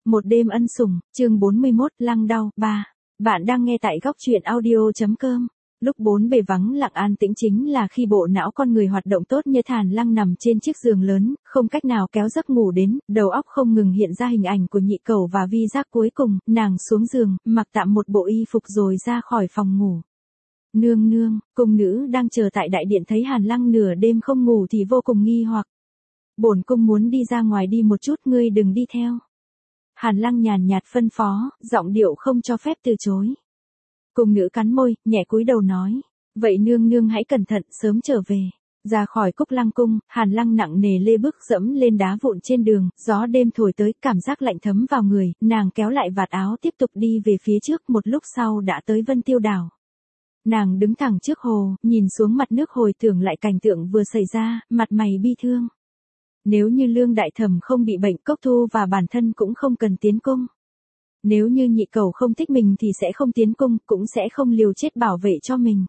Một đêm ân sủng, chương 41, Lăng đau, 3. Bạn đang nghe tại góc truyện audio.com. Lúc bốn bề vắng lặng an tĩnh chính là khi bộ não con người hoạt động tốt như Hàn Lăng nằm trên chiếc giường lớn, không cách nào kéo giấc ngủ đến, đầu óc không ngừng hiện ra hình ảnh của nhị cẩu và vi giác. Cuối cùng, nàng xuống giường, mặc tạm một bộ y phục rồi ra khỏi phòng ngủ. Nương nương, cung nữ đang chờ tại đại điện thấy Hàn Lăng nửa đêm không ngủ thì vô cùng nghi hoặc. Bổn cung muốn đi ra ngoài đi một chút, ngươi đừng đi theo. Hàn Lăng nhàn nhạt phân phó, giọng điệu không cho phép từ chối. Cung nữ cắn môi, nhẹ cúi đầu nói, vậy nương nương hãy cẩn thận, sớm trở về. Ra khỏi Cúc Lăng cung, Hàn Lăng nặng nề lê bước dẫm lên đá vụn trên đường, gió đêm thổi tới, cảm giác lạnh thấm vào người, nàng kéo lại vạt áo tiếp tục đi về phía trước, một lúc sau đã tới Vân Tiêu đảo. Nàng đứng thẳng trước hồ, nhìn xuống mặt nước hồi tưởng lại cảnh tượng vừa xảy ra, mặt mày bi thương. Nếu như Lương Đại Thẩm không bị bệnh, Cốc Thu và bản thân cũng không cần tiến cung. Nếu như nhị cẩu không thích mình thì sẽ không tiến cung, cũng sẽ không liều chết bảo vệ cho mình.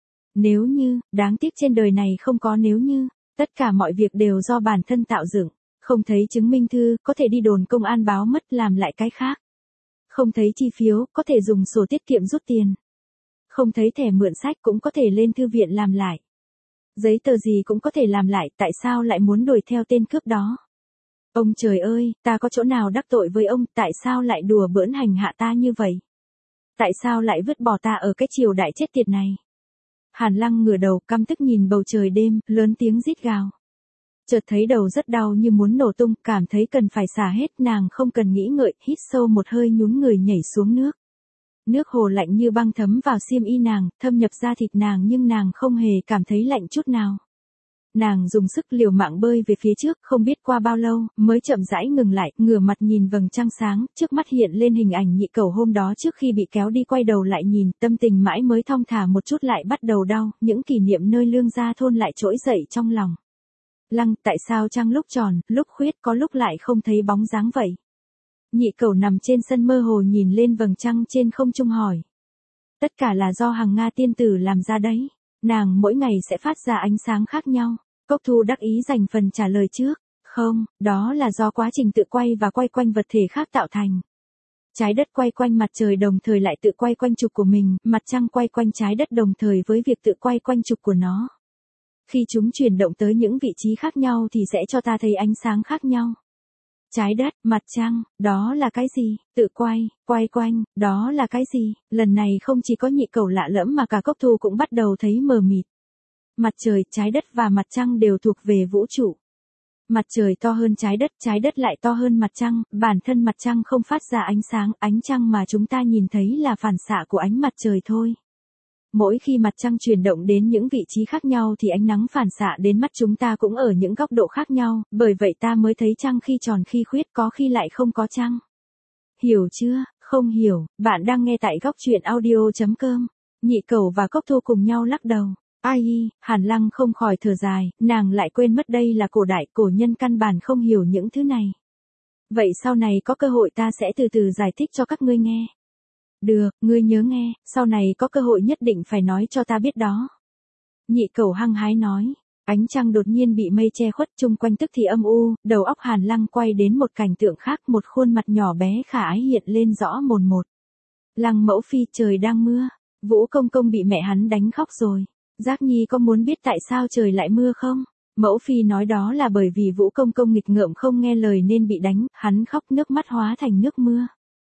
Nếu như, đáng tiếc trên đời này không có nếu như, tất cả mọi việc đều do bản thân tạo dựng. Không thấy chứng minh thư, có thể đi đồn công an báo mất, làm lại cái khác. Không thấy chi phiếu, có thể dùng sổ tiết kiệm rút tiền. Không thấy thẻ mượn sách, cũng có thể lên thư viện làm lại. Giấy tờ gì cũng có thể làm lại, tại sao lại muốn đuổi theo tên cướp đó? Ông trời ơi, ta có chỗ nào đắc tội với ông, tại sao lại đùa bỡn hành hạ ta như vậy? Tại sao lại vứt bỏ ta ở cái triều đại chết tiệt này? Hàn Lăng ngửa đầu, căm tức nhìn bầu trời đêm, lớn tiếng rít gào. Chợt thấy đầu rất đau như muốn nổ tung, cảm thấy cần phải xả hết, nàng không cần nghĩ ngợi, hít sâu một hơi, nhún người nhảy xuống nước. Nước hồ lạnh như băng thấm vào xiêm y nàng, thâm nhập da thịt nàng nhưng nàng không hề cảm thấy lạnh chút nào. Nàng dùng sức liều mạng bơi về phía trước, không biết qua bao lâu, mới chậm rãi ngừng lại, ngửa mặt nhìn vầng trăng sáng, trước mắt hiện lên hình ảnh nhị cẩu hôm đó trước khi bị kéo đi, quay đầu lại nhìn, tâm tình mãi mới thong thả một chút lại bắt đầu đau, những kỷ niệm nơi Lương gia thôn lại trỗi dậy trong lòng. Lăng, tại sao trăng lúc tròn, lúc khuyết, có lúc lại không thấy bóng dáng vậy? Nhị cẩu nằm trên sân mơ hồ nhìn lên vầng trăng trên không trung hỏi. Tất cả là do Hằng Nga tiên tử làm ra đấy. Nàng mỗi ngày sẽ phát ra ánh sáng khác nhau. Cốc Thu đắc ý dành phần trả lời trước. Không, đó là do quá trình tự quay và quay quanh vật thể khác tạo thành. Trái đất quay quanh mặt trời đồng thời lại tự quay quanh trục của mình, mặt trăng quay quanh trái đất đồng thời với việc tự quay quanh trục của nó. Khi chúng chuyển động tới những vị trí khác nhau thì sẽ cho ta thấy ánh sáng khác nhau. Trái đất, mặt trăng, đó là cái gì? Tự quay, quay quanh, đó là cái gì? Lần này không chỉ có nhị cẩu lạ lẫm mà cả Cốc Thu cũng bắt đầu thấy mờ mịt. Mặt trời, trái đất và mặt trăng đều thuộc về vũ trụ. Mặt trời to hơn trái đất lại to hơn mặt trăng, bản thân mặt trăng không phát ra ánh trăng mà chúng ta nhìn thấy là phản xạ của ánh mặt trời thôi. Mỗi khi mặt trăng chuyển động đến những vị trí khác nhau thì ánh nắng phản xạ đến mắt chúng ta cũng ở những góc độ khác nhau, bởi vậy ta mới thấy trăng khi tròn khi khuyết, có khi lại không có trăng. Hiểu chưa? Không hiểu, bạn đang nghe tại góc truyện audio.com. Nhị cẩu và Cốc Thu cùng nhau lắc đầu. Ai, Hàn Lăng không khỏi thở dài, nàng lại quên mất đây là cổ đại, cổ nhân căn bản không hiểu những thứ này. Vậy sau này có cơ hội ta sẽ từ từ giải thích cho các ngươi nghe. Được, ngươi nhớ nghe, sau này có cơ hội nhất định phải nói cho ta biết đó. Nhị cẩu hăng hái nói. Ánh trăng đột nhiên bị mây che khuất, chung quanh tức thì âm u, đầu óc Hàn Lăng quay đến một cảnh tượng khác, một khuôn mặt nhỏ bé khả ái hiện lên rõ mồn một. Lăng mẫu phi, trời đang mưa, Vũ công công bị mẹ hắn đánh khóc rồi. Giác Nhi có muốn biết tại sao trời lại mưa không? Mẫu phi nói đó là bởi vì Vũ công công nghịch ngợm không nghe lời nên bị đánh, hắn khóc nước mắt hóa thành nước mưa.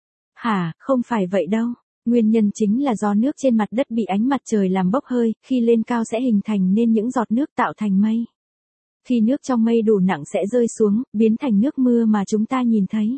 Hả, không phải vậy đâu. Nguyên nhân chính là do nước trên mặt đất bị ánh mặt trời làm bốc hơi, khi lên cao sẽ hình thành nên những giọt nước tạo thành mây. Khi nước trong mây đủ nặng sẽ rơi xuống, biến thành nước mưa mà chúng ta nhìn thấy.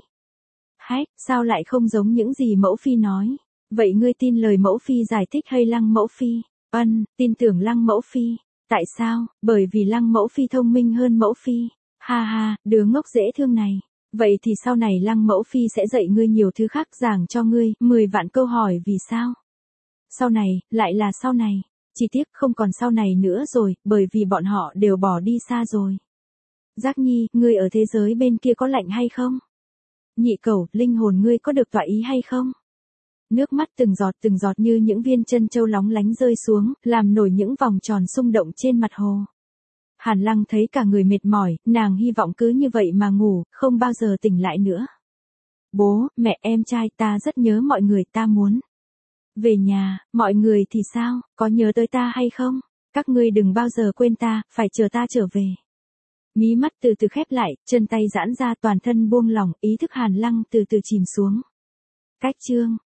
Hách, sao lại không giống những gì mẫu phi nói? Vậy ngươi tin lời mẫu phi giải thích hay Lăng mẫu phi? Tin tưởng Lăng mẫu phi. Tại sao? Bởi vì Lăng mẫu phi thông minh hơn mẫu phi. Ha ha, đứa ngốc dễ thương này. Vậy thì sau này Lăng mẫu phi sẽ dạy ngươi nhiều thứ khác, giảng cho ngươi 10 vạn câu hỏi vì sao. Sau này, lại là sau này. Chỉ tiếc không còn sau này nữa rồi, bởi vì bọn họ đều bỏ đi xa rồi. Giác Nhi, ngươi ở thế giới bên kia có lạnh hay không? Nhị cẩu, linh hồn ngươi có được tọa ý hay không? Nước mắt từng giọt như những viên chân châu lóng lánh rơi xuống, làm nổi những vòng tròn xung động trên mặt hồ. Hàn Lăng thấy cả người mệt mỏi, nàng hy vọng cứ như vậy mà ngủ, không bao giờ tỉnh lại nữa. Bố, mẹ, em trai, ta rất nhớ mọi người, ta muốn về nhà. Mọi người thì sao, có nhớ tới ta hay không? Các ngươi đừng bao giờ quên ta, phải chờ ta trở về. Mí mắt từ từ khép lại, chân tay giãn ra, toàn thân buông lỏng, ý thức Hàn Lăng từ từ chìm xuống. Cách chương